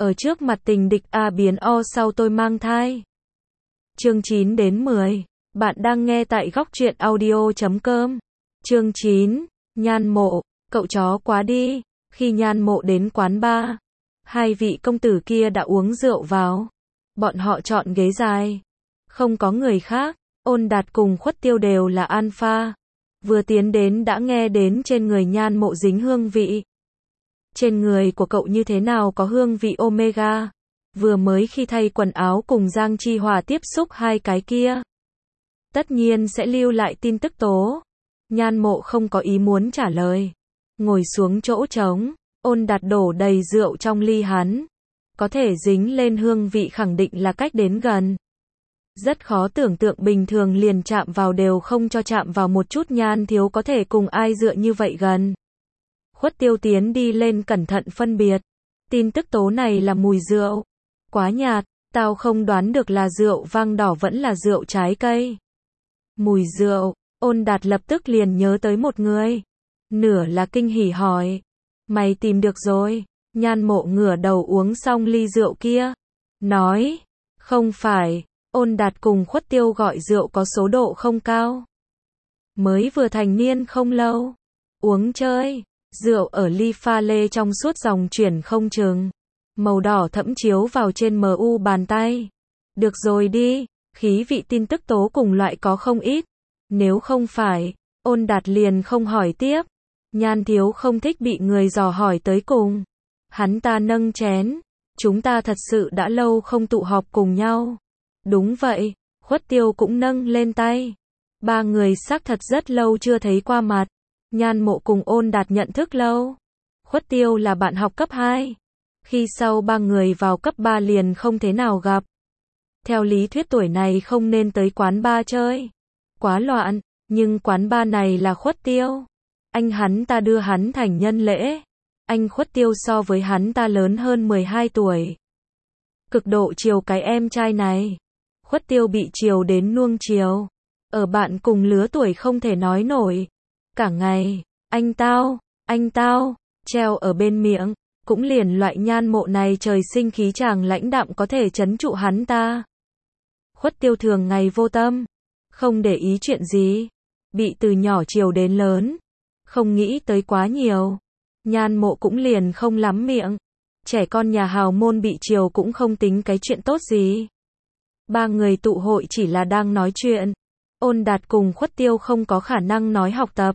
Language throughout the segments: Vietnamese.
Ở trước mặt tình địch A biến O sau tôi mang thai. Chương 9 đến 10. Bạn đang nghe tại góc truyện audio.com. Chương 9. Nhan Mộ, cậu chó quá đi. Khi Nhan Mộ đến quán bar, hai vị công tử kia đã uống rượu vào. Bọn họ chọn ghế dài. Không có người khác. Ôn Đạt cùng Khuất Tiêu đều là alpha. Vừa tiến đến đã nghe đến trên người Nhan Mộ dính hương vị. Trên người của cậu như thế nào có hương vị omega. Vừa mới khi thay quần áo cùng Giang Chi Hòa tiếp xúc hai cái kia. Tất nhiên sẽ lưu lại tin tức tố. Nhan Mộ không có ý muốn trả lời. Ngồi xuống chỗ trống, Ôn Đạt đổ đầy rượu trong ly hắn. Có thể dính lên hương vị khẳng định là cách đến gần. Rất khó tưởng tượng bình thường liền chạm vào đều không cho chạm vào một chút Nhan thiếu có thể cùng ai dựa như vậy gần. Khuất Tiêu tiến đi lên cẩn thận phân biệt. Tin tức tố này là mùi rượu. Quá nhạt, tao không đoán được là rượu vang đỏ vẫn là rượu trái cây. Mùi rượu, Ôn Đạt lập tức liền nhớ tới một người. Nửa là kinh hỉ hỏi. Mày tìm được rồi. Nhan Mộ ngửa đầu uống xong ly rượu kia. Nói, không phải, Ôn Đạt cùng Khuất Tiêu gọi rượu có số độ không cao. Mới vừa thành niên không lâu. Uống chơi, rượu ở ly pha lê trong suốt dòng chuyển không chừng. Màu đỏ thẫm chiếu vào trên mu bàn tay. Được rồi đi, khí vị tin tức tố cùng loại có không ít. Nếu không phải, Ôn Đạt liền không hỏi tiếp. Nhan thiếu không thích bị người dò hỏi tới cùng. Hắn ta nâng chén. Chúng ta thật sự đã lâu không tụ họp cùng nhau. Đúng vậy, Khuất Tiêu cũng nâng lên tay. Ba người xác thật rất lâu chưa thấy qua mặt. Nhan Mộ cùng Ôn Đạt nhận thức lâu. Khuất Tiêu là bạn học cấp 2. Khi sau ba người vào cấp 3 liền không thế nào gặp. Theo lý thuyết tuổi này không nên tới quán bar chơi. Quá loạn, nhưng quán bar này là Khuất Tiêu. Anh hắn ta đưa hắn thành nhân lễ. Anh Khuất Tiêu so với hắn ta lớn hơn 12 tuổi. Cực độ chiều cái em trai này. Khuất Tiêu bị chiều đến nuông chiều. Ở bạn cùng lứa tuổi không thể nói nổi. Cả ngày, anh tao, treo ở bên miệng. Cũng liền loại Nhan Mộ này trời sinh khí chàng lãnh đạm có thể trấn trụ hắn ta. Khuất Tiêu thường ngày vô tâm. Không để ý chuyện gì. Bị từ nhỏ chiều đến lớn. Không nghĩ tới quá nhiều. Nhan Mộ cũng liền không lắm miệng. Trẻ con nhà hào môn bị chiều cũng không tính cái chuyện tốt gì. Ba người tụ hội chỉ là đang nói chuyện. Ôn Đạt cùng Khuất Tiêu không có khả năng nói học tập.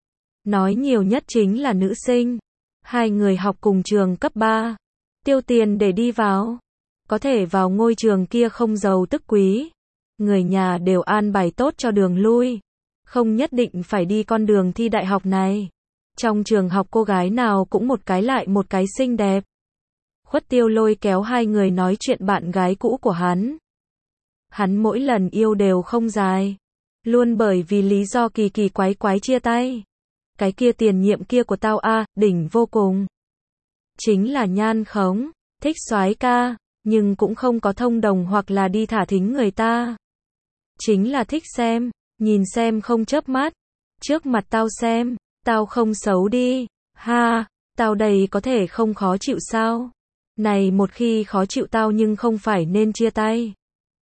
Nói nhiều nhất chính là nữ sinh. Hai người học cùng trường cấp 3. Tiêu tiền để đi vào. Có thể vào ngôi trường kia không giàu tức quý. Người nhà đều an bài tốt cho đường lui. Không nhất định phải đi con đường thi đại học này. Trong trường học cô gái nào cũng một cái lại một cái xinh đẹp. Khuất Tiêu lôi kéo hai người nói chuyện bạn gái cũ của hắn. Hắn mỗi lần yêu đều không dài. Luôn bởi vì lý do kỳ kỳ quái quái chia tay. Cái kia tiền nhiệm kia của tao đỉnh vô cùng. Chính là Nhan khống, thích soái ca, nhưng cũng không có thông đồng hoặc là đi thả thính người ta. Chính là thích xem, nhìn xem không chớp mắt. Trước mặt tao xem, tao không xấu đi. Ha, tao đầy có thể không khó chịu sao? Này một khi khó chịu tao nhưng không phải nên chia tay.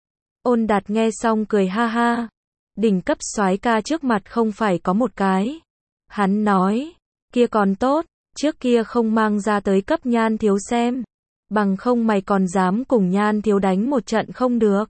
Ôn Đạt nghe xong cười ha ha. Đỉnh cấp soái ca trước mặt không phải có một cái. Hắn nói, kia còn tốt, trước kia không mang ra tới cấp Nhan thiếu xem. Bằng không mày còn dám cùng Nhan thiếu đánh một trận không được.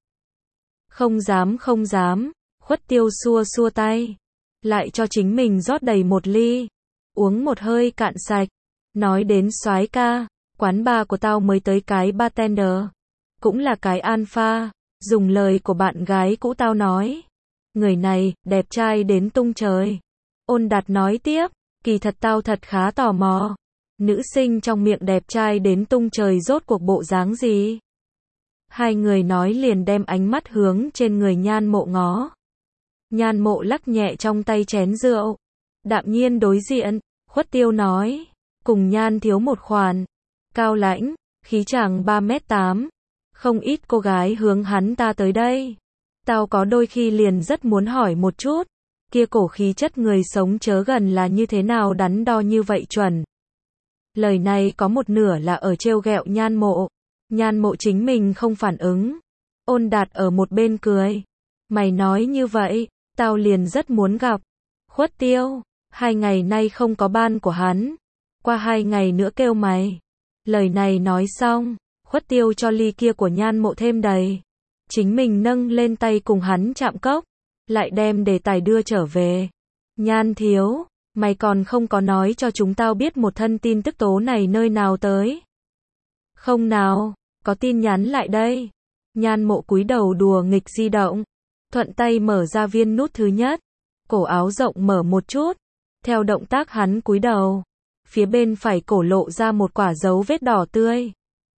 Không dám, Khuất Tiêu xua xua tay. Lại cho chính mình rót đầy một ly. Uống một hơi cạn sạch. Nói đến soái ca, quán bar của tao mới tới cái bartender. Cũng là cái alpha, dùng lời của bạn gái cũ tao nói. Người này, đẹp trai đến tung trời. Ôn Đạt nói tiếp, kỳ thật tao thật khá tò mò. Nữ sinh trong miệng đẹp trai đến tung trời rốt cuộc bộ dáng gì? Hai người nói liền đem ánh mắt hướng trên người Nhan Mộ ngó. Nhan Mộ lắc nhẹ trong tay chén rượu. Đạm nhiên đối diện, Khuất Tiêu nói. Cùng Nhan thiếu một khoản. Cao lãnh, khí chàng 3m8. Không ít cô gái hướng hắn ta tới đây. Tao có đôi khi liền rất muốn hỏi một chút. Kia cổ khí chất người sống chớ gần là như thế nào đắn đo như vậy chuẩn. Lời này có một nửa là ở trêu ghẹo Nhan Mộ. Nhan Mộ chính mình không phản ứng. Ôn Đạt ở một bên cười. Mày nói như vậy, tao liền rất muốn gặp. Khuất Tiêu, 2 ngày nay không có ban của hắn. Qua 2 ngày nữa kêu mày. Lời này nói xong, Khuất Tiêu cho ly kia của Nhan Mộ thêm đầy. Chính mình nâng lên tay cùng hắn chạm cốc, lại đem đề tài đưa trở về. Nhan thiếu, mày còn không có nói cho chúng tao biết một thân tin tức tố này nơi nào tới. Không nào, có tin nhắn lại đây. Nhan Mộ cúi đầu đùa nghịch di động, thuận tay mở ra viên nút thứ nhất, cổ áo rộng mở một chút, theo động tác hắn cúi đầu, phía bên phải cổ lộ ra một quả dấu vết đỏ tươi.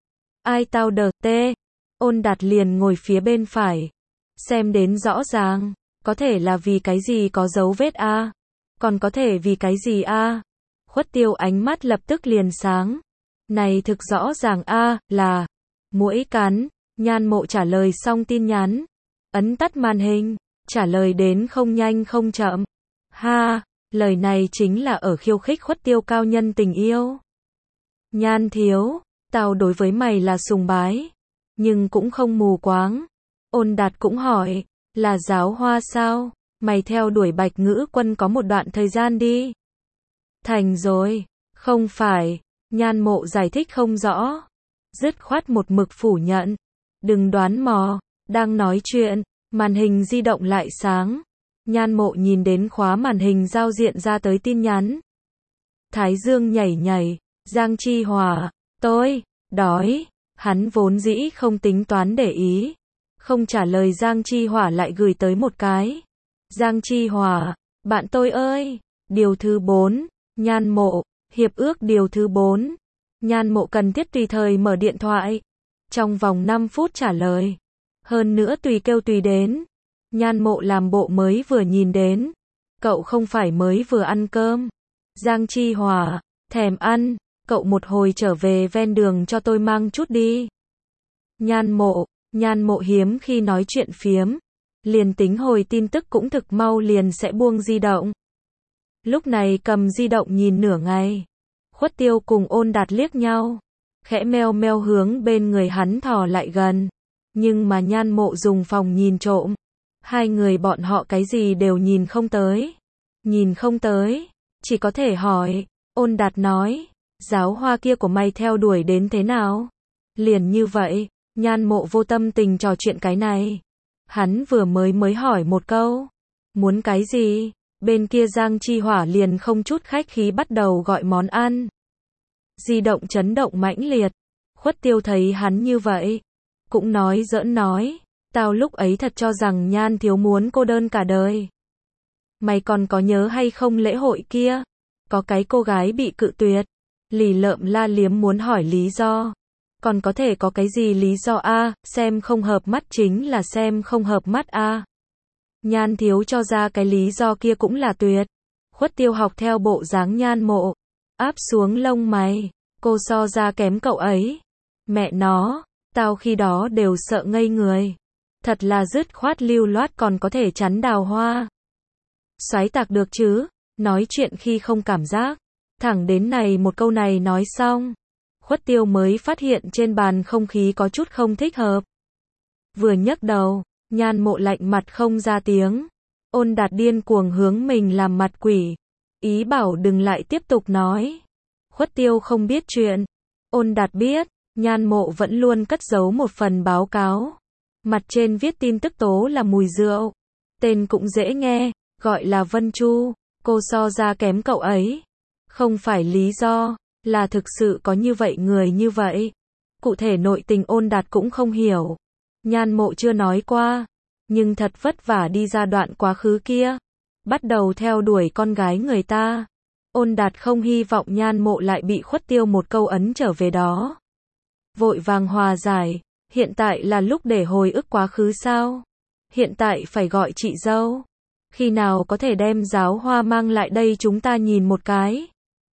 Ai tao đờ tê, Ôn Đạt liền ngồi phía bên phải, xem đến rõ ràng, có thể là vì cái gì có dấu vết a, còn có thể vì cái gì a. Khuất Tiêu ánh mắt lập tức liền sáng. Này thực rõ ràng a, là muỗi cắn. Nhan Mộ trả lời xong tin nhắn, ấn tắt màn hình, trả lời đến không nhanh không chậm. Ha, lời này chính là ở khiêu khích Khuất Tiêu cao nhân tình yêu. Nhan thiếu, tao đối với mày là sùng bái, nhưng cũng không mù quáng. Ôn Đạt cũng hỏi, là giáo hoa sao? Mày theo đuổi Bạch Ngữ Quân có một đoạn thời gian đi. Thành rồi, không phải. Nhan Mộ giải thích không rõ, dứt khoát một mực phủ nhận. Đừng đoán mò, đang nói chuyện, màn hình di động lại sáng. Nhan Mộ nhìn đến khóa màn hình giao diện ra tới tin nhắn. Thái dương nhảy nhảy, Giang Chi Hòa, tôi, đói. Hắn vốn dĩ không tính toán để ý, không trả lời. Giang Chi Hòa lại gửi tới một cái. Giang Chi Hòa, bạn tôi ơi, điều thứ 4, Nhan Mộ, hiệp ước điều thứ 4. Nhan Mộ cần thiết tùy thời mở điện thoại, trong vòng 5 phút trả lời. Hơn nữa tùy kêu tùy đến. Nhan Mộ làm bộ mới vừa nhìn đến. Cậu không phải mới vừa ăn cơm. Giang Chi Hòa, thèm ăn, cậu một hồi trở về ven đường cho tôi mang chút đi. Nhan Mộ hiếm khi nói chuyện phiếm, liền tính hồi tin tức cũng thực mau liền sẽ buông di động. Lúc này cầm di động nhìn nửa ngày. Khuất Tiêu cùng Ôn Đạt liếc nhau, khẽ meo meo hướng bên người hắn thò lại gần. Nhưng mà Nhan Mộ dùng phòng nhìn trộm. Hai người bọn họ cái gì đều nhìn không tới. Nhìn không tới, chỉ có thể hỏi. Ôn Đạt nói, giáo hoa kia của mày theo đuổi đến thế nào? Liền như vậy, Nhan Mộ vô tâm tình trò chuyện cái này. Hắn vừa mới hỏi một câu. Muốn cái gì? Bên kia Giang Chi Hỏa liền không chút khách khí bắt đầu gọi món ăn. Di động chấn động mãnh liệt. Khuất Tiêu thấy hắn như vậy, cũng nói giỡn nói, tao lúc ấy thật cho rằng Nhan thiếu muốn cô đơn cả đời. Mày còn có nhớ hay không lễ hội kia? Có cái cô gái bị cự tuyệt. Lì lợm la liếm muốn hỏi lý do. Còn có thể có cái gì lý do a? Xem không hợp mắt chính là xem không hợp mắt a. Nhan thiếu cho ra cái lý do kia cũng là tuyệt. Khuất Tiêu học theo bộ dáng Nhan Mộ, áp xuống lông mày, cô so ra kém cậu ấy. Mẹ nó, tao khi đó đều sợ ngây người. Thật là dứt khoát lưu loát còn có thể chắn đào hoa. Xoáy tạc được chứ, nói chuyện khi không cảm giác. Thẳng đến này một câu này nói xong, Khuất Tiêu mới phát hiện trên bàn không khí có chút không thích hợp. Vừa nhấc đầu, Nhan Mộ lạnh mặt không ra tiếng. Ôn Đạt điên cuồng hướng mình làm mặt quỷ, ý bảo đừng lại tiếp tục nói. Khuất Tiêu không biết chuyện. Ôn Đạt biết, Nhan Mộ vẫn luôn cất giấu một phần báo cáo. Mặt trên viết tin tức tố là mùi rượu. Tên cũng dễ nghe, gọi là Vân Chu. Cô so ra kém cậu ấy. Không phải lý do, là thực sự có như vậy người như vậy. Cụ thể nội tình Ôn Đạt cũng không hiểu. Nhan Mộ chưa nói qua, nhưng thật vất vả đi ra đoạn quá khứ kia, bắt đầu theo đuổi con gái người ta. Ôn Đạt không hy vọng Nhan Mộ lại bị Khuất Tiêu một câu ấn trở về đó. Vội vàng hòa giải, hiện tại là lúc để hồi ức quá khứ sao? Hiện tại phải gọi chị dâu. Khi nào có thể đem giáo hoa mang lại đây chúng ta nhìn một cái.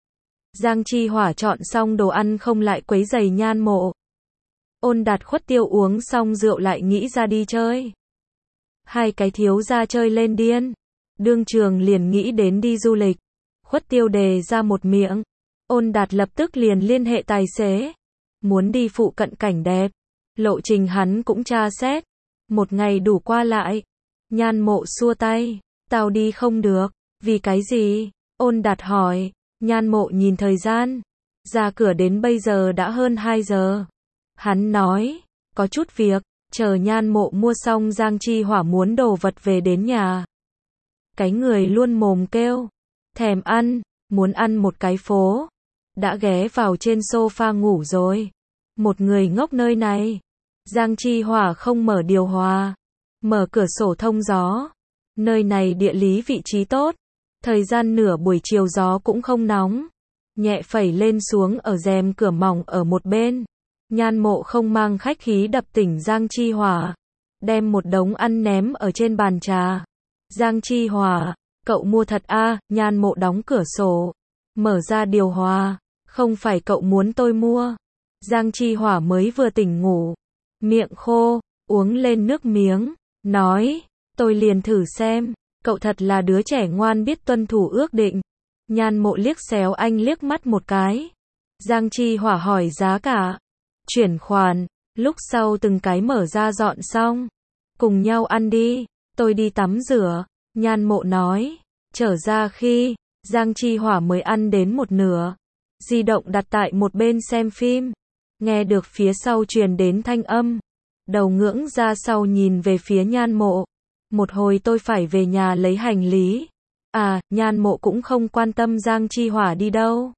Giang Chi Hỏa chọn xong đồ ăn không lại quấy giày Nhan Mộ. Ôn Đạt Khuất Tiêu uống xong rượu lại nghĩ ra đi chơi. Hai cái thiếu gia chơi lên điên. Đương trường liền nghĩ đến đi du lịch. Khuất Tiêu đề ra một miệng. Ôn Đạt lập tức liền liên hệ tài xế. muốn đi phụ cận cảnh đẹp. Lộ trình hắn cũng tra xét. Một ngày đủ qua lại. Nhan Mộ xua tay. Tao đi không được. Vì cái gì? Ôn Đạt hỏi. Nhan Mộ nhìn thời gian. Ra cửa đến bây giờ đã hơn 2 giờ. Hắn nói. Có chút việc. Chờ Nhan Mộ mua xong Giang Chi Hỏa muốn đồ vật về đến nhà. Cái người luôn mồm kêu. Thèm ăn. Muốn ăn một cái phố. Đã ghé vào trên sofa ngủ rồi. Một người ngốc nơi này. Giang Chi Hỏa không mở điều hòa. Mở cửa sổ thông gió. Nơi này địa lý vị trí tốt. Thời gian nửa buổi chiều gió cũng không nóng. Nhẹ phẩy lên xuống ở rèm cửa mỏng ở một bên. Nhan Mộ không mang khách khí đập tỉnh Giang Chi Hỏa. Đem một đống ăn ném ở trên bàn trà. Giang Chi Hỏa, cậu mua thật à? Nhan Mộ đóng cửa sổ. Mở ra điều hòa. Không phải cậu muốn tôi mua. Giang Chi Hỏa mới vừa tỉnh ngủ. Miệng khô, uống lên nước miếng. Nói, tôi liền thử xem. Cậu thật là đứa trẻ ngoan biết tuân thủ ước định. Nhan Mộ liếc xéo anh liếc mắt một cái. Giang Chi Hỏa hỏi giá cả. Chuyển khoản. Lúc sau từng cái mở ra dọn xong. Cùng nhau ăn đi. Tôi đi tắm rửa. Nhan Mộ nói. Trở ra khi Giang Chi Hỏa mới ăn đến một nửa. Di động đặt tại một bên xem phim. Nghe được phía sau truyền đến thanh âm. Đầu ngưỡng ra sau nhìn về phía Nhan Mộ. Một hồi tôi phải về nhà lấy hành lý. À, Nhan Mộ cũng không quan tâm Giang Chi Hỏa đi đâu.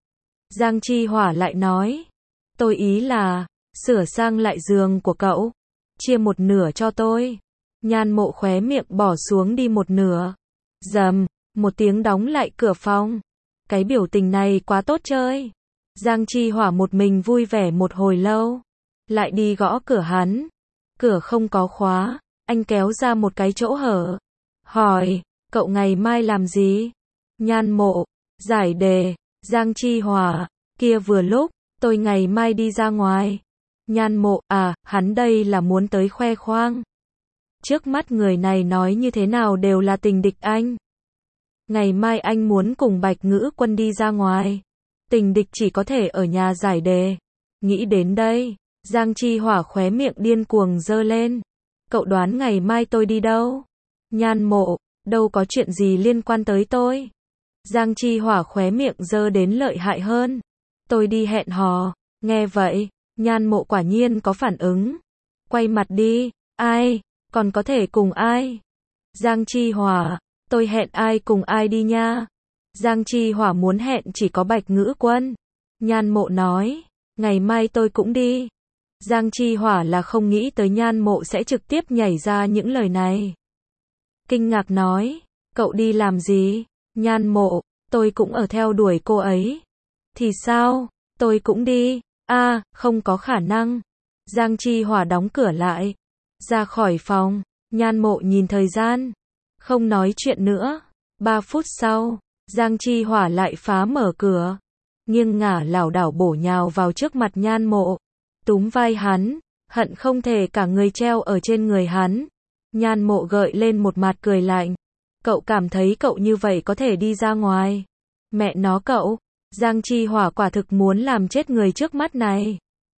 Giang Chi Hỏa lại nói. Tôi ý là, sửa sang lại giường của cậu. Chia một nửa cho tôi. Nhan Mộ khóe miệng bỏ xuống đi một nửa. Rầm, một tiếng đóng lại cửa phòng. Cái biểu tình này quá tốt chơi. Giang Chi Hỏa một mình vui vẻ một hồi lâu. Lại đi gõ cửa hắn. Cửa không có khóa. Anh kéo ra một cái chỗ hở. Hỏi, cậu ngày mai làm gì? Nhan Mộ, giải đề. Giang Chi Hỏa, kia vừa lúc, tôi ngày mai đi ra ngoài. Nhan Mộ, à, hắn đây là muốn tới khoe khoang. Trước mắt người này nói như thế nào đều là tình địch anh. Ngày mai anh muốn cùng Bạch Ngữ Quân đi ra ngoài. Tình địch chỉ có thể ở nhà giải đề. Nghĩ đến đây, Giang Chi Hỏa khóe miệng điên cuồng giơ lên. Cậu đoán ngày mai tôi đi đâu? Nhan Mộ, đâu có chuyện gì liên quan tới tôi. Giang Chi Hỏa khóe miệng giơ đến lợi hại hơn. Tôi đi hẹn hò. Nghe vậy, Nhan Mộ quả nhiên có phản ứng. Quay mặt đi. Ai? Còn có thể cùng ai? Giang Chi Hỏa, tôi hẹn ai cùng ai đi nha. Giang Chi Hỏa muốn hẹn chỉ có Bạch Ngữ Quân. Nhan Mộ nói, ngày mai tôi cũng đi. Giang Chi Hỏa là không nghĩ tới Nhan Mộ sẽ trực tiếp nhảy ra những lời này. Kinh ngạc nói, cậu đi làm gì? Nhan Mộ, tôi cũng ở theo đuổi cô ấy. Thì sao? Tôi cũng đi. À, không có khả năng. Giang Chi Hỏa đóng cửa lại. Ra khỏi phòng, Nhan Mộ nhìn thời gian. Không nói chuyện nữa. 3 phút sau, Giang Chi Hỏa lại phá mở cửa. Nghiêng ngả lảo đảo bổ nhào vào trước mặt Nhan Mộ. Túm vai hắn, hận không thể cả người treo ở trên người hắn. Nhan Mộ gợi lên một mặt cười lạnh. Cậu cảm thấy cậu như vậy có thể đi ra ngoài. Mẹ nó cậu, Giang Chi Hỏa quả thực muốn làm chết người trước mắt này.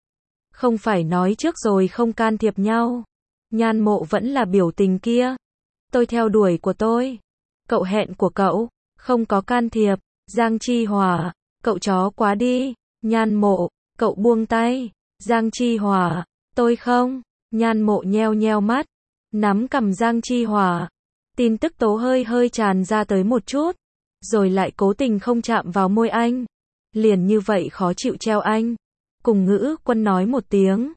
Không phải nói trước rồi không can thiệp nhau. Nhan Mộ vẫn là biểu tình kia. Tôi theo đuổi của tôi. Cậu hẹn của cậu, không có can thiệp. Giang Chi Hỏa, cậu chó quá đi. Nhan Mộ, cậu buông tay. Giang Chi Hỏa, tôi không. Nhan Mộ nheo nheo mắt, nắm cằm Giang Chi Hỏa. Tin tức tố hơi hơi tràn ra tới một chút, rồi lại cố tình không chạm vào môi anh. Liền như vậy khó chịu treo anh. Cùng Ngữ Quân nói một tiếng.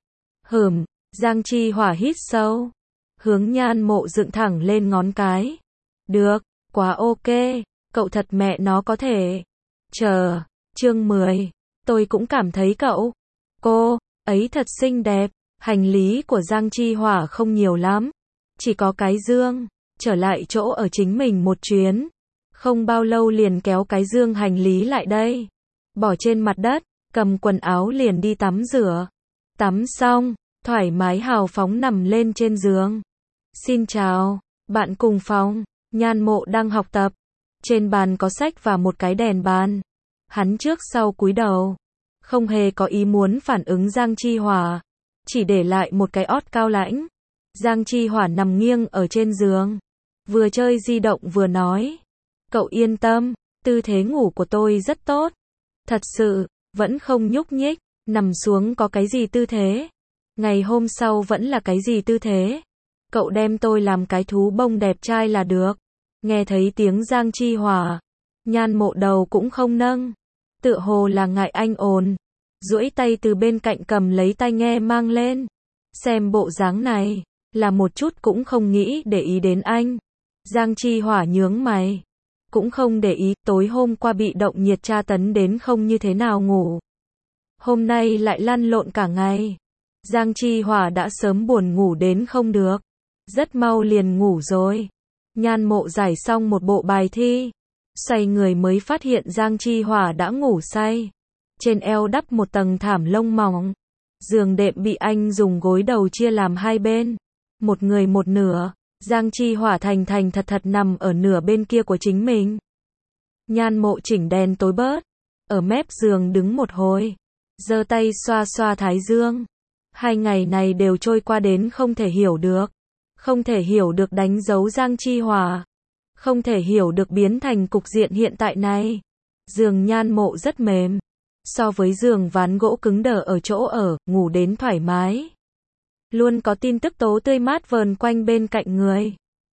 Giang Chi Hỏa hít sâu. Hướng Nhan Mộ dựng thẳng lên ngón cái. Được, quá ok. Cậu thật mẹ nó có thể. Chờ, chương 10. Tôi cũng cảm thấy cậu. Cô ấy thật xinh đẹp. Hành lý của Giang Chi Hỏa không nhiều lắm. Chỉ có cái dương. Trở lại chỗ ở chính mình một chuyến. Không bao lâu liền kéo cái dương hành lý lại đây. Bỏ trên mặt đất. Cầm quần áo liền đi tắm rửa. Tắm xong, thoải mái hào phóng nằm lên trên giường. Xin chào, bạn cùng phòng. Nhan Mộ đang học tập. Trên bàn có sách và một cái đèn bàn. Hắn trước sau cúi đầu. không hề có ý muốn phản ứng Giang Chi Hỏa, chỉ để lại một cái ót cao lãnh. Giang Chi Hỏa nằm nghiêng ở trên giường, vừa chơi di động vừa nói, cậu yên tâm, tư thế ngủ của tôi rất tốt. Thật sự, vẫn không nhúc nhích, nằm xuống có cái gì tư thế. Ngày hôm sau vẫn là cái gì tư thế. Cậu đem tôi làm cái thú bông đẹp trai là được. Nghe thấy tiếng Giang Chi Hỏa, Nhan Mộ đầu cũng không nâng, tựa hồ là ngại anh ồn, duỗi tay từ bên cạnh cầm lấy tai nghe mang lên. Xem bộ dáng này, là một chút cũng không nghĩ để ý đến anh. Giang Chi Hỏa nhướng mày, cũng không để ý, tối hôm qua bị động nhiệt tra tấn đến không như thế nào ngủ. Hôm nay lại lăn lộn cả ngày. Giang Chi Hỏa đã sớm buồn ngủ đến không được, rất mau liền ngủ rồi. Nhan Mộ giải xong một bộ bài thi, xoay người mới phát hiện Giang Chi Hỏa đã ngủ say. Trên eo đắp một tầng thảm lông mỏng, giường đệm bị anh dùng gối đầu chia làm hai bên, một người một nửa. Giang Chi Hỏa thành thành thật thật nằm ở nửa bên kia của chính mình. Nhan Mộ chỉnh đèn tối bớt, ở mép giường đứng một hồi, giơ tay xoa xoa thái dương. 2 ngày này đều trôi qua đến không thể hiểu được. Không thể hiểu được đánh dấu Giang Chi Hỏa. Không thể hiểu được biến thành cục diện hiện tại này. Giường Nhan Mộ rất mềm. So với giường ván gỗ cứng đờ ở chỗ ở, ngủ đến thoải mái. Luôn có tin tức tố tươi mát vờn quanh bên cạnh người.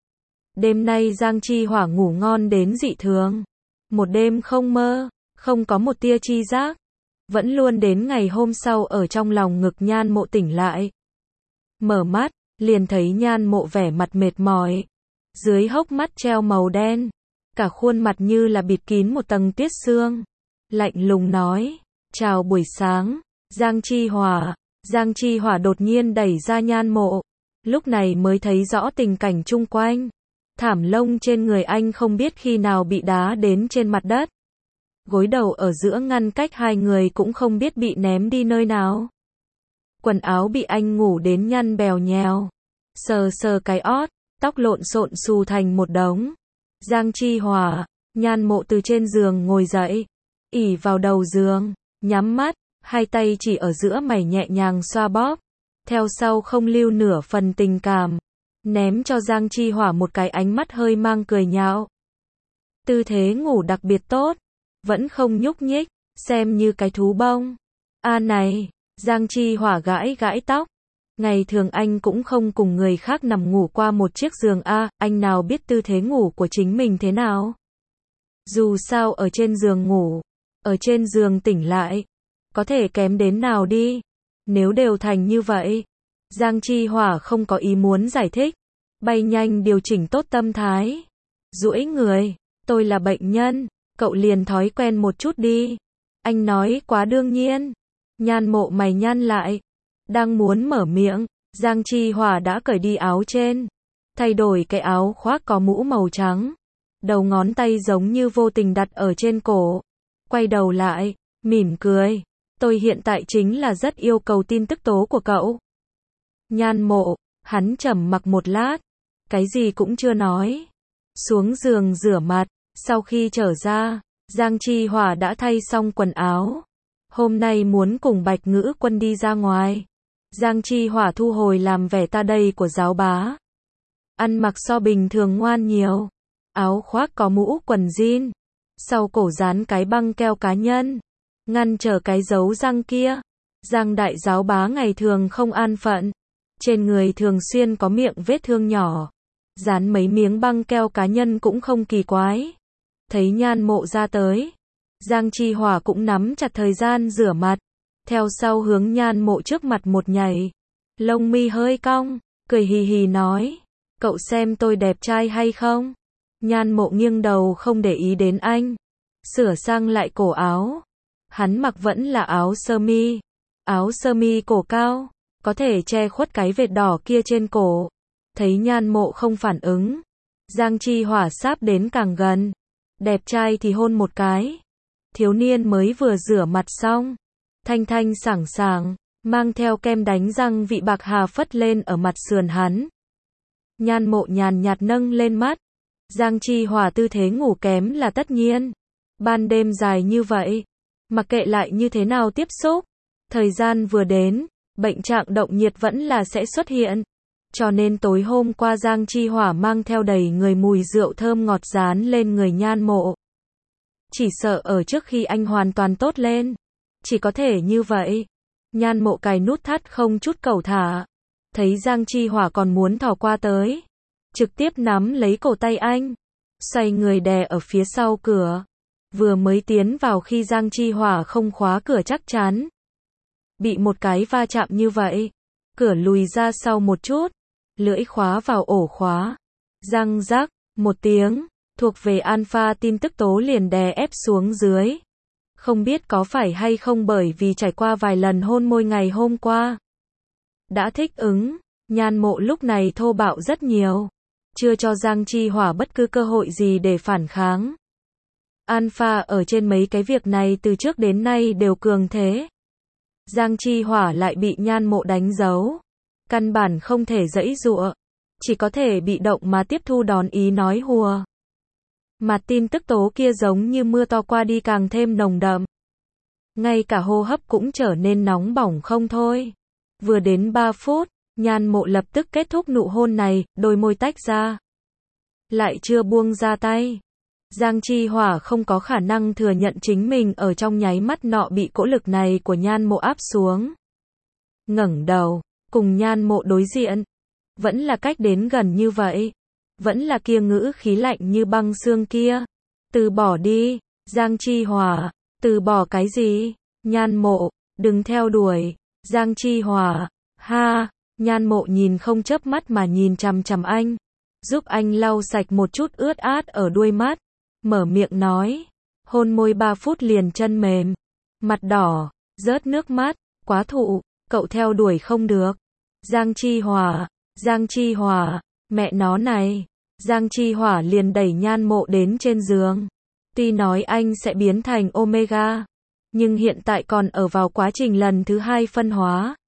Đêm nay Giang Chi Hỏa ngủ ngon đến dị thường. Một đêm không mơ, không có một tia chi giác. Vẫn luôn đến ngày hôm sau ở trong lòng ngực Nhan Mộ tỉnh lại. Mở mắt, liền thấy Nhan Mộ vẻ mặt mệt mỏi. Dưới hốc mắt treo màu đen. Cả khuôn mặt như là bịt kín một tầng tuyết sương. Lạnh lùng nói, chào buổi sáng, Giang Chi Hỏa. Giang Chi Hỏa đột nhiên đẩy ra Nhan Mộ. Lúc này mới thấy rõ tình cảnh chung quanh. Thảm lông trên người anh không biết khi nào bị đá đến trên mặt đất. Gối đầu ở giữa ngăn cách hai người cũng không biết bị ném đi nơi nào. Quần áo bị anh ngủ đến nhăn bèo nhèo. Sờ sờ cái ót, tóc lộn xộn xù thành một đống. Giang Chi Hỏa, Nhan Mộ từ trên giường ngồi dậy, ỉ vào đầu giường, nhắm mắt, hai tay chỉ ở giữa mày nhẹ nhàng xoa bóp. Theo sau không lưu nửa phần tình cảm, ném cho Giang Chi Hỏa một cái ánh mắt hơi mang cười nhạo. Tư thế ngủ đặc biệt tốt, vẫn không nhúc nhích, xem như cái thú bông. Này, Giang Chi Hỏa gãi gãi tóc. Ngày thường anh cũng không cùng người khác nằm ngủ qua một chiếc giường anh nào biết tư thế ngủ của chính mình thế nào. Dù sao ở trên giường ngủ, ở trên giường tỉnh lại, có thể kém đến nào đi. Nếu đều thành như vậy, Giang Chi Hỏa không có ý muốn giải thích, bay nhanh điều chỉnh tốt tâm thái. Duỗi người, tôi là bệnh nhân, cậu liền thói quen một chút đi. Anh nói quá đương nhiên. Nhan Mộ mày nhăn lại, đang muốn mở miệng, Giang Chi Hỏa đã cởi đi áo trên, thay đổi cái áo khoác có mũ màu trắng. Đầu ngón tay giống như vô tình đặt ở trên cổ. Quay đầu lại, mỉm cười. Tôi hiện tại chính là rất yêu cầu tin tức tố của cậu. Nhan Mộ, hắn trầm mặc một lát, cái gì cũng chưa nói. Xuống giường rửa mặt, sau khi trở ra, Giang Chi Hỏa đã thay xong quần áo. Hôm nay muốn cùng Bạch Ngữ Quân đi ra ngoài. Giang Chi Hỏa thu hồi làm vẻ ta đây của giáo bá. Ăn mặc so bình thường ngoan nhiều. Áo khoác có mũ quần jean. Sau cổ dán cái băng keo cá nhân. Ngăn trở cái dấu răng kia. Giang đại giáo bá ngày thường không an phận. Trên người thường xuyên có miệng vết thương nhỏ. Dán mấy miếng băng keo cá nhân cũng không kỳ quái. Thấy Nhan Mộ ra tới, Giang Chi Hỏa cũng nắm chặt thời gian rửa mặt. Theo sau hướng Nhan Mộ trước mặt một nhảy. Lông mi hơi cong, cười hì hì nói. Cậu xem tôi đẹp trai hay không? Nhan Mộ nghiêng đầu không để ý đến anh. Sửa sang lại cổ áo. Hắn mặc vẫn là áo sơ mi. Áo sơ mi cổ cao, có thể che khuất cái vệt đỏ kia trên cổ. Thấy Nhan Mộ không phản ứng, Giang Chi Hỏa sáp đến càng gần. Đẹp trai thì hôn một cái. Thiếu niên mới vừa rửa mặt xong, thanh thanh sảng sảng, mang theo kem đánh răng vị bạc hà phất lên ở mặt sườn hắn. Nhan Mộ nhàn nhạt nâng lên mắt. Giang Chi Hỏa tư thế ngủ kém là tất nhiên. Ban đêm dài như vậy, Mặc kệ lại như thế nào tiếp xúc, thời gian vừa đến, bệnh trạng động nhiệt vẫn là sẽ xuất hiện. Cho nên tối hôm qua Giang Chi Hỏa mang theo đầy người mùi rượu thơm ngọt dán lên người Nhan Mộ. Chỉ sợ ở trước khi anh hoàn toàn tốt lên, chỉ có thể như vậy. Nhan Mộ cài nút thắt không chút cẩu thả. Thấy Giang Chi Hỏa còn muốn thò qua tới, trực tiếp nắm lấy cổ tay anh, xoay người đè ở phía sau cửa. Vừa mới tiến vào khi Giang Chi Hỏa không khóa cửa chắc chắn. Bị một cái va chạm như vậy, cửa lùi ra sau một chút, lưỡi khóa vào ổ khóa. Răng rắc, một tiếng, thuộc về Alpha tin tức tố liền đè ép xuống dưới. Không biết có phải hay không bởi vì trải qua vài lần hôn môi ngày hôm qua. Đã thích ứng, Nhan Mộ lúc này thô bạo rất nhiều. Chưa cho Giang Chi Hỏa bất cứ cơ hội gì để phản kháng. Alpha ở trên mấy cái việc này từ trước đến nay đều cường thế. Giang Chi Hỏa lại bị Nhan Mộ đánh dấu. Căn bản không thể giãy giụa. Chỉ có thể bị động mà tiếp thu đón ý nói hùa. Mà tin tức tố kia giống như mưa to qua đi càng thêm nồng đậm. Ngay cả hô hấp cũng trở nên nóng bỏng không thôi. Vừa đến 3 phút, Nhan Mộ lập tức kết thúc nụ hôn này, đôi môi tách ra. Lại chưa buông ra tay. Giang Chi Hỏa không có khả năng thừa nhận chính mình ở trong nháy mắt nọ bị cỗ lực này của Nhan Mộ áp xuống. Ngẩng đầu, cùng Nhan Mộ đối diện. Vẫn là cách đến gần như vậy. Vẫn là kia ngữ khí lạnh như băng xương kia. Từ bỏ đi, Giang Chi Hỏa. Từ bỏ cái gì? Nhan Mộ, đừng theo đuổi. Giang Chi Hỏa. Ha, Nhan Mộ nhìn không chớp mắt mà nhìn chằm chằm anh. Giúp anh lau sạch một chút ướt át ở đuôi mắt. Mở miệng nói. Hôn môi 3 phút liền chân mềm. Mặt đỏ, rớt nước mắt. Quá thụ, cậu theo đuổi không được. Giang Chi Hỏa. Giang Chi Hỏa. Mẹ nó này. Giang Chi Hỏa liền đẩy Nhan Mộ đến trên giường. Tuy nói anh sẽ biến thành Omega, nhưng hiện tại còn ở vào quá trình lần thứ 2 phân hóa.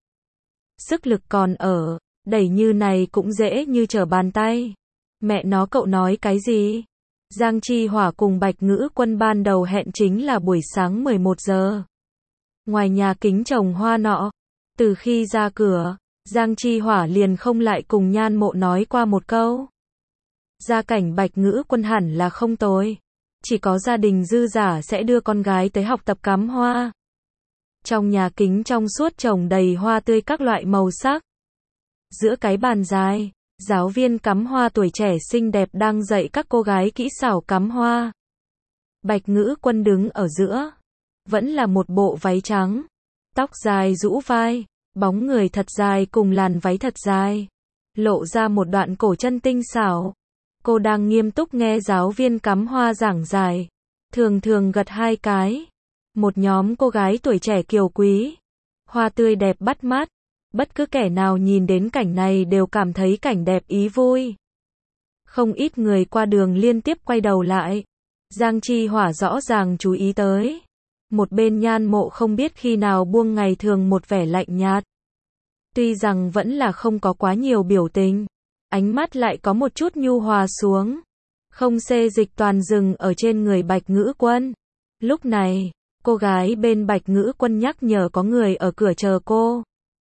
Sức lực còn ở, đẩy như này cũng dễ như trở bàn tay. Mẹ nó cậu nói cái gì? Giang Chi Hỏa cùng Bạch Ngữ Quân ban đầu hẹn chính là buổi sáng 11 giờ. Ngoài nhà kính trồng hoa nọ, từ khi ra cửa, Giang Chi Hỏa liền không lại cùng Nhan Mộ nói qua một câu. Gia cảnh Bạch Ngữ Quân hẳn là không tồi. Chỉ có gia đình dư giả sẽ đưa con gái tới học tập cắm hoa. Trong nhà kính trong suốt trồng đầy hoa tươi các loại màu sắc. Giữa cái bàn dài, giáo viên cắm hoa tuổi trẻ xinh đẹp đang dạy các cô gái kỹ xảo cắm hoa. Bạch Ngữ Quân đứng ở giữa. Vẫn là một bộ váy trắng. Tóc dài rũ vai, bóng người thật dài cùng làn váy thật dài. Lộ ra một đoạn cổ chân tinh xảo. Cô đang nghiêm túc nghe giáo viên cắm hoa giảng giải. Thường thường gật 2 cái. Một nhóm cô gái tuổi trẻ kiều quý. Hoa tươi đẹp bắt mắt. Bất cứ kẻ nào nhìn đến cảnh này đều cảm thấy cảnh đẹp ý vui. Không ít người qua đường liên tiếp quay đầu lại. Giang Chi Hỏa rõ ràng chú ý tới. Một bên Nhan Mộ không biết khi nào buông ngày thường một vẻ lạnh nhạt. Tuy rằng vẫn là không có quá nhiều biểu tình. Ánh mắt lại có một chút nhu hòa xuống. Không xê dịch toàn dừng ở trên người Bạch Ngữ Quân. Lúc này, cô gái bên Bạch Ngữ Quân nhắc nhở có người ở cửa chờ cô.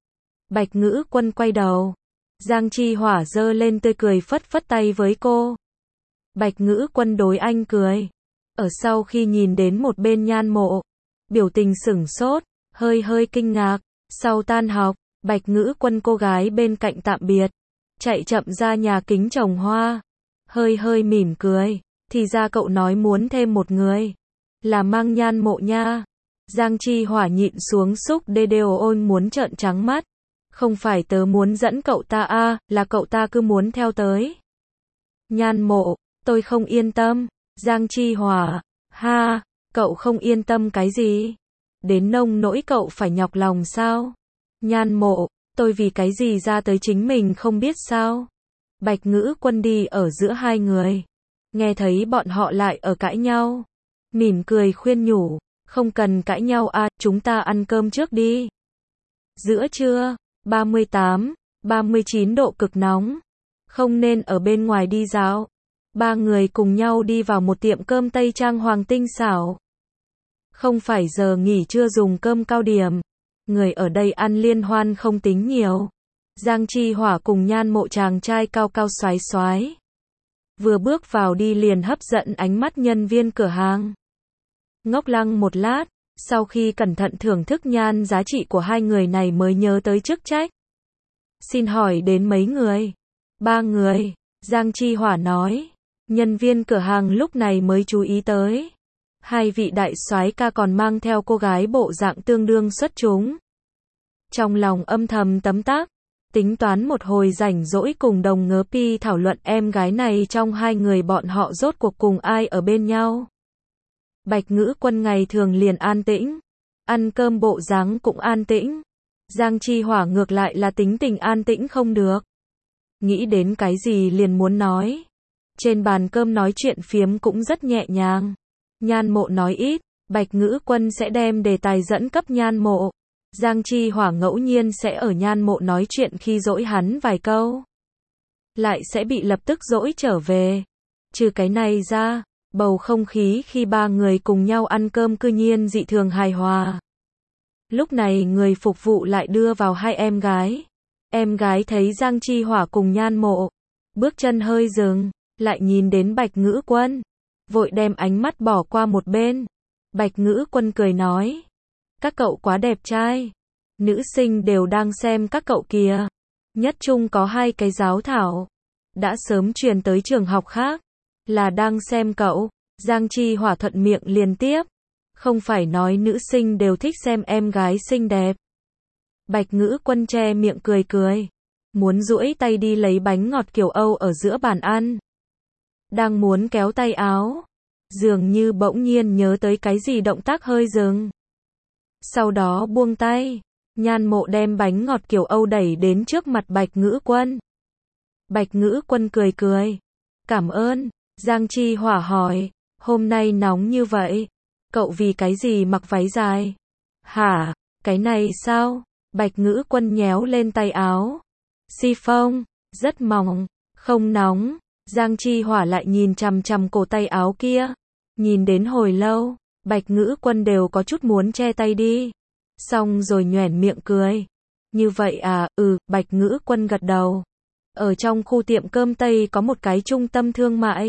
Bạch Ngữ Quân quay đầu. Giang Chi Hỏa giơ lên tươi cười phất phất tay với cô. Bạch Ngữ Quân đối anh cười. Ở sau khi nhìn đến một bên Nhan Mộ, biểu tình sửng sốt, hơi kinh ngạc. Sau tan học, Bạch Ngữ Quân cô gái bên cạnh tạm biệt. Chạy chậm ra nhà kính trồng hoa. Hơi mỉm cười. Thì ra cậu nói muốn thêm một người. Là mang Nhan Mộ nha. Giang Chi Hỏa nhịn xuống xúc đê đêu ôi muốn trợn trắng mắt. Không phải tớ muốn dẫn cậu ta à, là cậu ta cứ muốn theo tới. Nhan Mộ, tôi không yên tâm. Giang Chi Hỏa, ha, cậu không yên tâm cái gì? Đến nông nỗi cậu phải nhọc lòng sao? Nhan Mộ, tôi vì cái gì ra tới chính mình không biết sao? Bạch Ngữ Quân đi ở giữa hai người. Nghe thấy bọn họ lại ở cãi nhau. Mỉm cười khuyên nhủ, không cần cãi nhau à, chúng ta ăn cơm trước đi. Giữa trưa, 38, 39 độ cực nóng. Không nên ở bên ngoài đi dạo. Ba người cùng nhau đi vào một tiệm cơm Tây Trang hoàng tinh xảo. Không phải giờ nghỉ trưa dùng cơm cao điểm. Người ở đây ăn liên hoan không tính nhiều. Giang Chi Hỏa cùng Nhan Mộ chàng trai cao cao xoái xoái. Vừa bước vào đi liền hấp dẫn ánh mắt nhân viên cửa hàng. Ngốc lăng một lát, sau khi cẩn thận thưởng thức nhan giá trị của hai người này mới nhớ tới chức trách. Xin hỏi đến mấy người? 3 người, Giang Chi Hỏa nói. Nhân viên cửa hàng lúc này mới chú ý tới. Hai vị đại soái ca còn mang theo cô gái bộ dạng tương đương xuất chúng. Trong lòng âm thầm tấm tắc, tính toán một hồi rảnh rỗi cùng đồng ngớ pi thảo luận em gái này trong hai người bọn họ rốt cuộc cùng ai ở bên nhau. Bạch Ngữ Quân ngày thường liền an tĩnh, ăn cơm bộ dáng cũng an tĩnh. Giang Chi Hỏa ngược lại là tính tình an tĩnh không được. Nghĩ đến cái gì liền muốn nói. Trên bàn cơm nói chuyện phiếm cũng rất nhẹ nhàng. Nhan Mộ nói ít, Bạch Ngữ Quân sẽ đem đề tài dẫn cấp Nhan Mộ. Giang Chi Hỏa ngẫu nhiên sẽ ở Nhan Mộ nói chuyện khi dỗi hắn vài câu. Lại sẽ bị lập tức dỗi trở về. Trừ cái này ra, bầu không khí khi ba người cùng nhau ăn cơm cư nhiên dị thường hài hòa. Lúc này người phục vụ lại đưa vào hai em gái. Em gái thấy Giang Chi Hỏa cùng Nhan Mộ, bước chân hơi dừng, lại nhìn đến Bạch Ngữ Quân, vội đem ánh mắt bỏ qua một bên. Bạch Ngữ Quân cười nói, các cậu quá đẹp trai, nữ sinh đều đang xem các cậu kìa. Nhất trung có 2 cái giáo thảo, đã sớm truyền tới trường học khác, là đang xem cậu. Giang Chi Hỏa thuận miệng liền tiếp, không phải nói nữ sinh đều thích xem em gái xinh đẹp. Bạch Ngữ Quân che miệng cười cười, muốn duỗi tay đi lấy bánh ngọt kiểu Âu ở giữa bàn ăn. Đang muốn kéo tay áo, dường như bỗng nhiên nhớ tới cái gì động tác hơi dừng. Sau đó buông tay, Nhan Mộ đem bánh ngọt kiểu Âu đẩy đến trước mặt Bạch Ngữ Quân. Bạch Ngữ Quân cười cười, cảm ơn. Giang Chi Hỏa hỏi, hôm nay nóng như vậy, cậu vì cái gì mặc váy dài? Hả, cái này sao? Bạch Ngữ Quân nhéo lên tay áo. Chiffon, rất mỏng, không nóng. Giang Chi Hỏa lại nhìn chằm chằm cổ tay áo kia. Nhìn đến hồi lâu, Bạch Ngữ Quân đều có chút muốn che tay đi. Xong rồi nhoẻn miệng cười. Như vậy à, Bạch Ngữ Quân gật đầu. Ở trong khu tiệm cơm Tây có một cái trung tâm thương mại.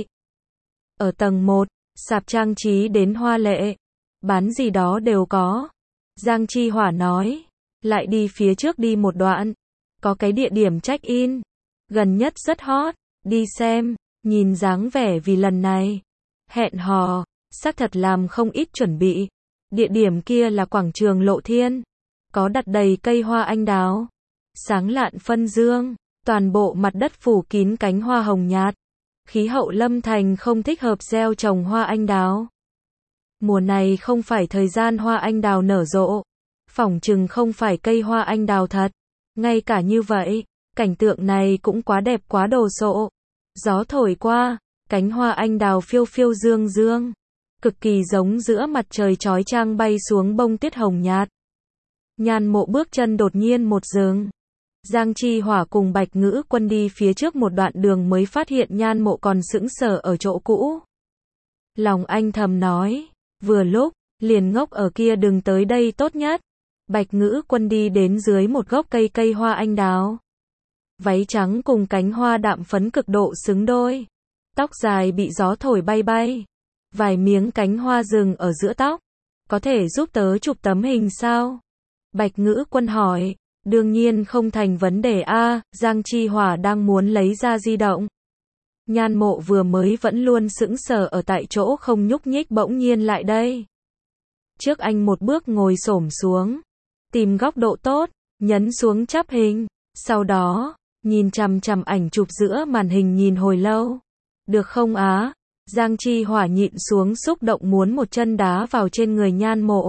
Ở tầng 1, sạp trang trí đến hoa lệ. Bán gì đó đều có. Giang Chi Hỏa nói. Lại đi phía trước đi một đoạn. Có cái địa điểm check-in. Gần nhất rất hot. Đi xem. Nhìn dáng vẻ vì lần này. Hẹn hò. Xác thật làm không ít chuẩn bị. Địa điểm kia là quảng trường Lộ Thiên. Có đặt đầy cây hoa anh đào. Sáng lạn phân dương. Toàn bộ mặt đất phủ kín cánh hoa hồng nhạt. Khí hậu Lâm Thành không thích hợp gieo trồng hoa anh đào. Mùa này không phải thời gian hoa anh đào nở rộ. Phỏng chừng không phải cây hoa anh đào thật. Ngay cả như vậy, cảnh tượng này cũng quá đẹp quá đồ sộ. Gió thổi qua, cánh hoa anh đào phiêu phiêu dương dương. Cực kỳ giống giữa mặt trời chói chang bay xuống bông tuyết hồng nhạt. Nhan Mộ bước chân đột nhiên một dừng. Giang Chi Hỏa cùng Bạch Ngữ Quân đi phía trước một đoạn đường mới phát hiện Nhan Mộ còn sững sờ ở chỗ cũ. Lòng anh thầm nói, vừa lúc, liền ngốc ở kia đừng tới đây tốt nhất. Bạch Ngữ Quân đi đến dưới một gốc cây hoa anh đào. Váy trắng cùng cánh hoa đạm phấn cực độ xứng đôi. Tóc dài bị gió thổi bay bay. Vài miếng cánh hoa rừng ở giữa tóc. Có thể giúp tớ chụp tấm hình sao? Bạch Ngữ Quân hỏi. Đương nhiên không thành vấn đề a. Giang Chi Hỏa đang muốn lấy ra di động. Nhan Mộ vừa mới vẫn luôn sững sờ ở tại chỗ không nhúc nhích bỗng nhiên lại đây. Trước anh một bước ngồi xổm xuống. Tìm góc độ tốt, nhấn xuống chắp hình. Sau đó, nhìn chằm chằm ảnh chụp giữa màn hình nhìn hồi lâu. Được không á? Giang Chi Hỏa nhịn xuống xúc động muốn một chân đá vào trên người Nhan Mộ.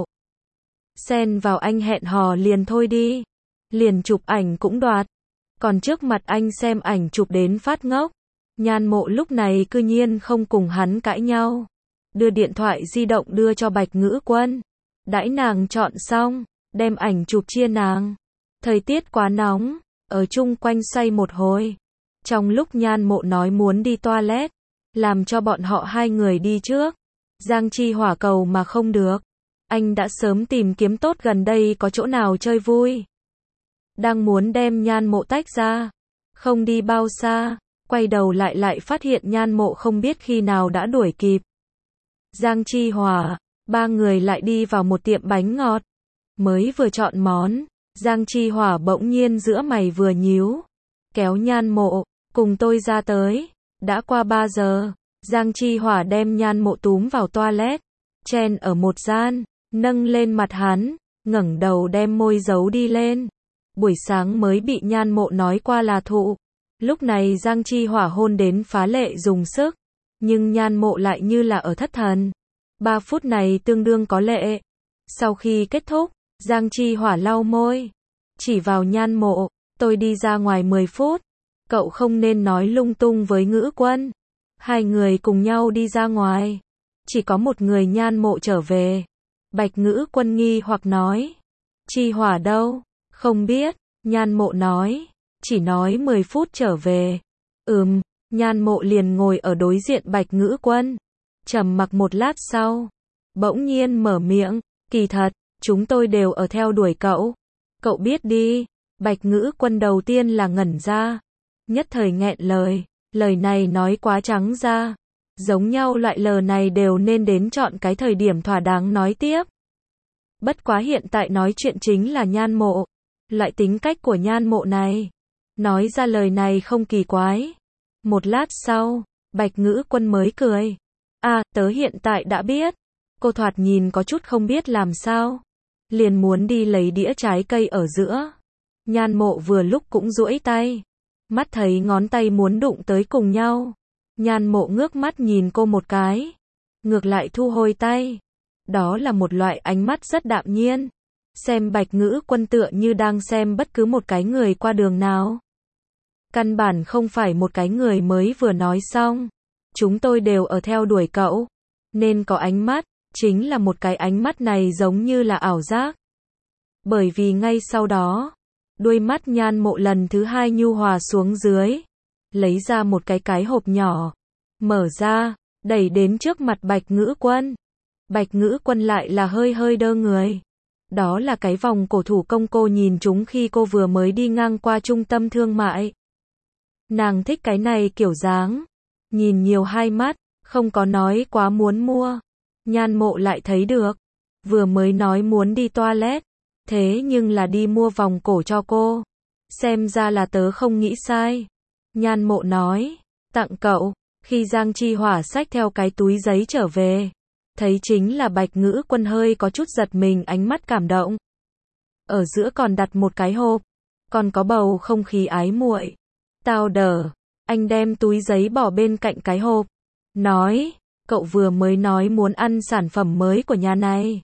Xen vào anh hẹn hò liền thôi đi. Liền chụp ảnh cũng đoạt. Còn trước mặt anh xem ảnh chụp đến phát ngốc. Nhan Mộ lúc này cư nhiên không cùng hắn cãi nhau. Đưa điện thoại di động đưa cho Bạch Ngữ Quân. Đãi nàng chọn xong, đem ảnh chụp chia nàng. Thời tiết quá nóng, ở chung quanh xoay một hồi. Trong lúc Nhan Mộ nói muốn đi toilet, làm cho bọn họ hai người đi trước. Giang Chi Hỏa cầu mà không được. Anh đã sớm tìm kiếm tốt gần đây có chỗ nào chơi vui. Đang muốn đem Nhan Mộ tách ra. Không đi bao xa, quay đầu lại phát hiện Nhan Mộ không biết khi nào đã đuổi kịp. Giang Chi Hỏa, ba người lại đi vào một tiệm bánh ngọt. Mới vừa chọn món, Giang Chi Hỏa bỗng nhiên giữa mày vừa nhíu. Kéo Nhan Mộ, cùng tôi ra tới. Đã qua 3 giờ, Giang Chi Hỏa đem Nhan Mộ túm vào toilet, chen ở một gian, nâng lên mặt hắn, ngẩng đầu đem môi giấu đi lên. Buổi sáng mới bị Nhan Mộ nói qua là thụ. Lúc này Giang Chi Hỏa hôn đến phá lệ dùng sức, nhưng Nhan Mộ lại như là ở thất thần. 3 phút này tương đương có lệ. Sau khi kết thúc, Giang Chi Hỏa lau môi, chỉ vào Nhan Mộ, tôi đi ra ngoài 10 phút. Cậu không nên nói lung tung với Ngữ Quân. Hai người cùng nhau đi ra ngoài. Chỉ có một người Nhan Mộ trở về. Bạch Ngữ Quân nghi hoặc nói. Chi Hỏa đâu? Không biết. Nhan Mộ nói. Chỉ nói 10 phút trở về. Nhan Mộ liền ngồi ở đối diện Bạch Ngữ Quân. Trầm mặc một lát sau. Bỗng nhiên mở miệng. Kỳ thật, chúng tôi đều ở theo đuổi cậu. Cậu biết đi. Bạch Ngữ Quân đầu tiên là ngẩn ra. Nhất thời nghẹn lời. Lời này nói quá trắng ra. Giống nhau loại lời này đều nên đến chọn cái thời điểm thỏa đáng nói tiếp. Bất quá hiện tại nói chuyện chính là Nhan Mộ. Loại tính cách của Nhan Mộ này. Nói ra lời này không kỳ quái. Một lát sau, Bạch Ngữ Quân mới cười. Tớ hiện tại đã biết. Cô thoạt nhìn có chút không biết làm sao. Liền muốn đi lấy đĩa trái cây ở giữa. Nhan Mộ vừa lúc cũng duỗi tay. Mắt thấy ngón tay muốn đụng tới cùng nhau. Nhan Mộ ngước mắt nhìn cô một cái. Ngược lại thu hồi tay. Đó là một loại ánh mắt rất đạm nhiên. Xem Bạch Ngữ Quân tựa như đang xem bất cứ một cái người qua đường nào. Căn bản không phải một cái người mới vừa nói xong. Chúng tôi đều ở theo đuổi cậu. Nên có ánh mắt. Chính là một cái ánh mắt này giống như là ảo giác. Bởi vì ngay sau đó, đuôi mắt Nhan Mộ lần thứ hai nhu hòa xuống dưới. Lấy ra một cái hộp nhỏ. Mở ra, đẩy đến trước mặt Bạch Ngữ Quân. Bạch Ngữ Quân lại là hơi đơ người. Đó là cái vòng cổ thủ công cô nhìn chúng khi cô vừa mới đi ngang qua trung tâm thương mại. Nàng thích cái này kiểu dáng. Nhìn nhiều hai mắt, không có nói quá muốn mua. Nhan Mộ lại thấy được. Vừa mới nói muốn đi toilet. Thế nhưng là đi mua vòng cổ cho cô. Xem ra là tớ không nghĩ sai. Nhan Mộ nói. Tặng cậu. Khi Giang Chi Hỏa xách theo cái túi giấy trở về. Thấy chính là Bạch Ngữ Quân hơi có chút giật mình, ánh mắt cảm động. Ở giữa còn đặt một cái hộp. Còn có bầu không khí ái muội. Tao đờ. Anh đem túi giấy bỏ bên cạnh cái hộp. Nói. Cậu vừa mới nói muốn ăn sản phẩm mới của nhà này.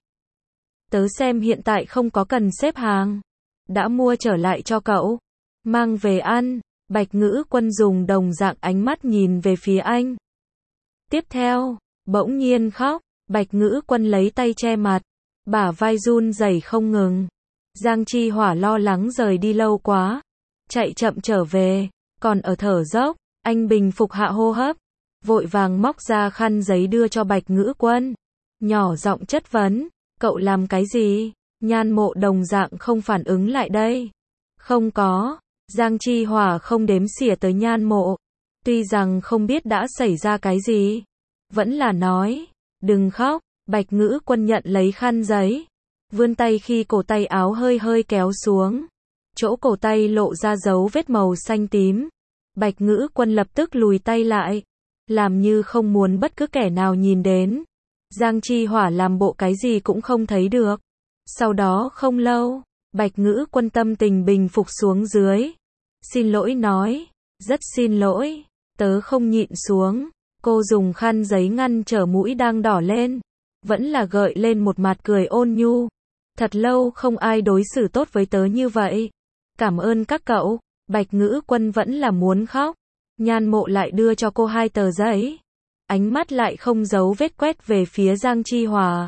Tớ xem hiện tại không có cần xếp hàng. Đã mua trở lại cho cậu. Mang về ăn. Bạch Ngữ Quân dùng đồng dạng ánh mắt nhìn về phía anh. Tiếp theo, bỗng nhiên khóc. Bạch Ngữ Quân lấy tay che mặt. Bả vai run rẩy không ngừng. Giang Chi Hỏa lo lắng rời đi lâu quá. Chạy chậm trở về. Còn ở thở dốc. Anh bình phục hạ hô hấp. Vội vàng móc ra khăn giấy đưa cho Bạch Ngữ Quân. Nhỏ giọng chất vấn. Cậu làm cái gì? Nhan Mộ đồng dạng không phản ứng lại đây. Không có. Giang Chi Hỏa không đếm xỉa tới Nhan Mộ. Tuy rằng không biết đã xảy ra cái gì. Vẫn là nói. Đừng khóc. Bạch Ngữ Quân nhận lấy khăn giấy. Vươn tay khi cổ tay áo hơi kéo xuống. Chỗ cổ tay lộ ra dấu vết màu xanh tím. Bạch Ngữ Quân lập tức lùi tay lại. Làm như không muốn bất cứ kẻ nào nhìn đến. Giang Chi Hỏa làm bộ cái gì cũng không thấy được. Sau đó không lâu, Bạch Ngữ Quân tâm tình bình phục xuống dưới. Xin lỗi nói. Rất xin lỗi. Tớ không nhịn xuống. Cô dùng khăn giấy ngăn trở mũi đang đỏ lên. Vẫn là gợi lên một mặt cười ôn nhu. Thật lâu không ai đối xử tốt với tớ như vậy. Cảm ơn các cậu. Bạch Ngữ Quân vẫn là muốn khóc. Nhan Mộ lại đưa cho cô 2 tờ giấy. Ánh mắt lại không giấu vết quét về phía Giang Chi Hỏa.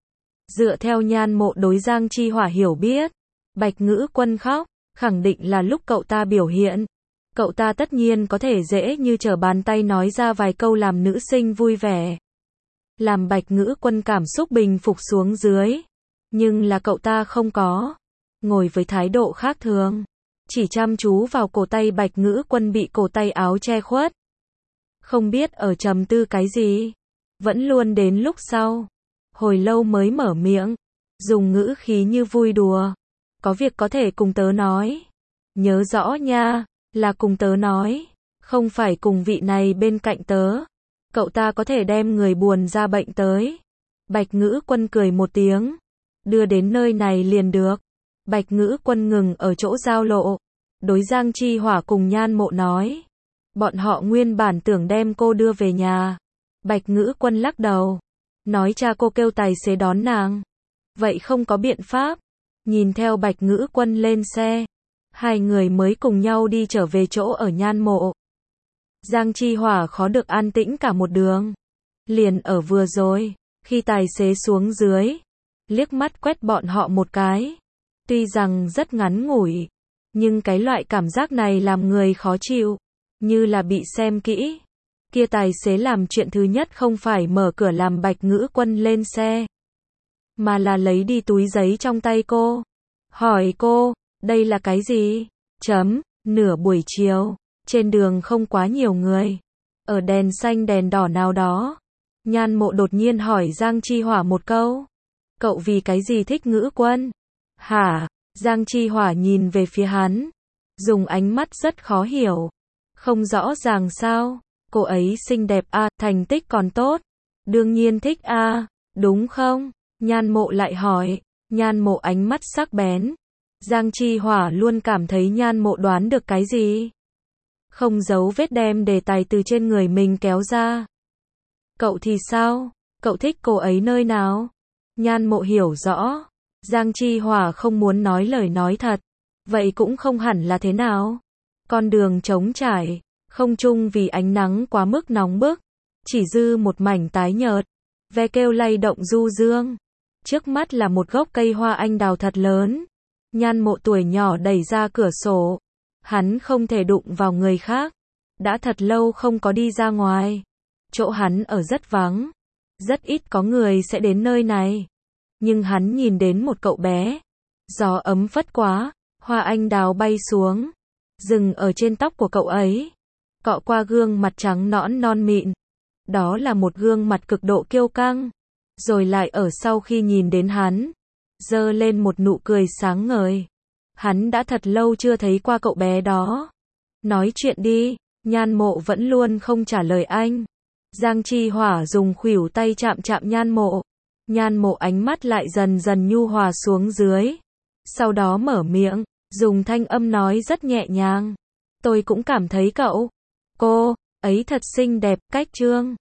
Dựa theo Nhan Mộ đối Giang Chi Hỏa hiểu biết, Bạch Ngữ Quân khóc, khẳng định là lúc cậu ta biểu hiện. Cậu ta tất nhiên có thể dễ như trở bàn tay nói ra vài câu làm nữ sinh vui vẻ. làm Bạch Ngữ Quân cảm xúc bình phục xuống dưới. Nhưng là cậu ta không có. Ngồi với thái độ khác thường. Chỉ chăm chú vào cổ tay Bạch Ngữ Quân bị cổ tay áo che khuất. Không biết ở trầm tư cái gì. Vẫn luôn đến lúc sau. Hồi lâu mới mở miệng. Dùng ngữ khí như vui đùa. Có việc có thể cùng tớ nói. Nhớ rõ nha, là cùng tớ nói. Không phải cùng vị này bên cạnh tớ. Cậu ta có thể đem người buồn ra bệnh tới. Bạch Ngữ Quân cười một tiếng. Đưa đến nơi này liền được. Bạch Ngữ Quân ngừng ở chỗ giao lộ. Đối Giang Chi Hỏa cùng Nhan Mộ nói. Bọn họ nguyên bản tưởng đem cô đưa về nhà. Bạch Ngữ Quân lắc đầu. Nói cha cô kêu tài xế đón nàng. Vậy không có biện pháp. Nhìn theo Bạch Ngữ Quân lên xe. Hai người mới cùng nhau đi trở về chỗ ở Nhan Mộ. Giang Chi Hỏa khó được an tĩnh cả một đường. Liền ở vừa rồi, khi tài xế xuống dưới, liếc mắt quét bọn họ một cái. Tuy rằng rất ngắn ngủi, nhưng cái loại cảm giác này làm người khó chịu, như là bị xem kỹ. Kia tài xế làm chuyện thứ nhất không phải mở cửa làm Bạch Ngữ Quân lên xe, mà là lấy đi túi giấy trong tay cô. Hỏi cô, đây là cái gì? Nửa buổi chiều, trên đường không quá nhiều người. Ở đèn xanh đèn đỏ nào đó, Nhan Mộ đột nhiên hỏi Giang Chi Hỏa một câu. Cậu vì cái gì thích Ngữ Quân? Hả? Giang Chi Hỏa nhìn về phía hắn, dùng ánh mắt rất khó hiểu. Không rõ ràng sao? Cô ấy xinh đẹp à, thành tích còn tốt. Đương nhiên thích à, đúng không? Nhan Mộ lại hỏi. Nhan Mộ ánh mắt sắc bén. Giang Chi Hỏa luôn cảm thấy Nhan Mộ đoán được cái gì. Không giấu vết đem đề tài từ trên người mình kéo ra. Cậu thì sao? Cậu thích cô ấy nơi nào? Nhan Mộ hiểu rõ. Giang Chi Hỏa không muốn nói lời nói thật. Vậy cũng không hẳn là thế nào. Con đường trống trải, không trung vì ánh nắng quá mức nóng bức. Chỉ dư một mảnh tái nhợt. Ve kêu lay động du dương. Trước mắt là một gốc cây hoa anh đào thật lớn. Nhan Mộ tuổi nhỏ đẩy ra cửa sổ. Hắn không thể đụng vào người khác. Đã thật lâu không có đi ra ngoài. Chỗ hắn ở rất vắng. Rất ít có người sẽ đến nơi này. Nhưng hắn nhìn đến một cậu bé. Gió ấm phất quá, hoa anh đào bay xuống. Dừng ở trên tóc của cậu ấy. Cọ qua gương mặt trắng nõn non mịn. Đó là một gương mặt cực độ kiêu căng. Rồi lại ở sau khi nhìn đến hắn, giơ lên một nụ cười sáng ngời. Hắn đã thật lâu chưa thấy qua cậu bé đó. Nói chuyện đi. Nhan Mộ vẫn luôn không trả lời anh. Giang Chi Hỏa dùng khuỷu tay chạm chạm Nhan Mộ. Nhan Mộ ánh mắt lại dần dần nhu hòa xuống dưới. Sau đó mở miệng, dùng thanh âm nói rất nhẹ nhàng. Tôi cũng cảm thấy cậu, cô ấy thật xinh đẹp, cách trương.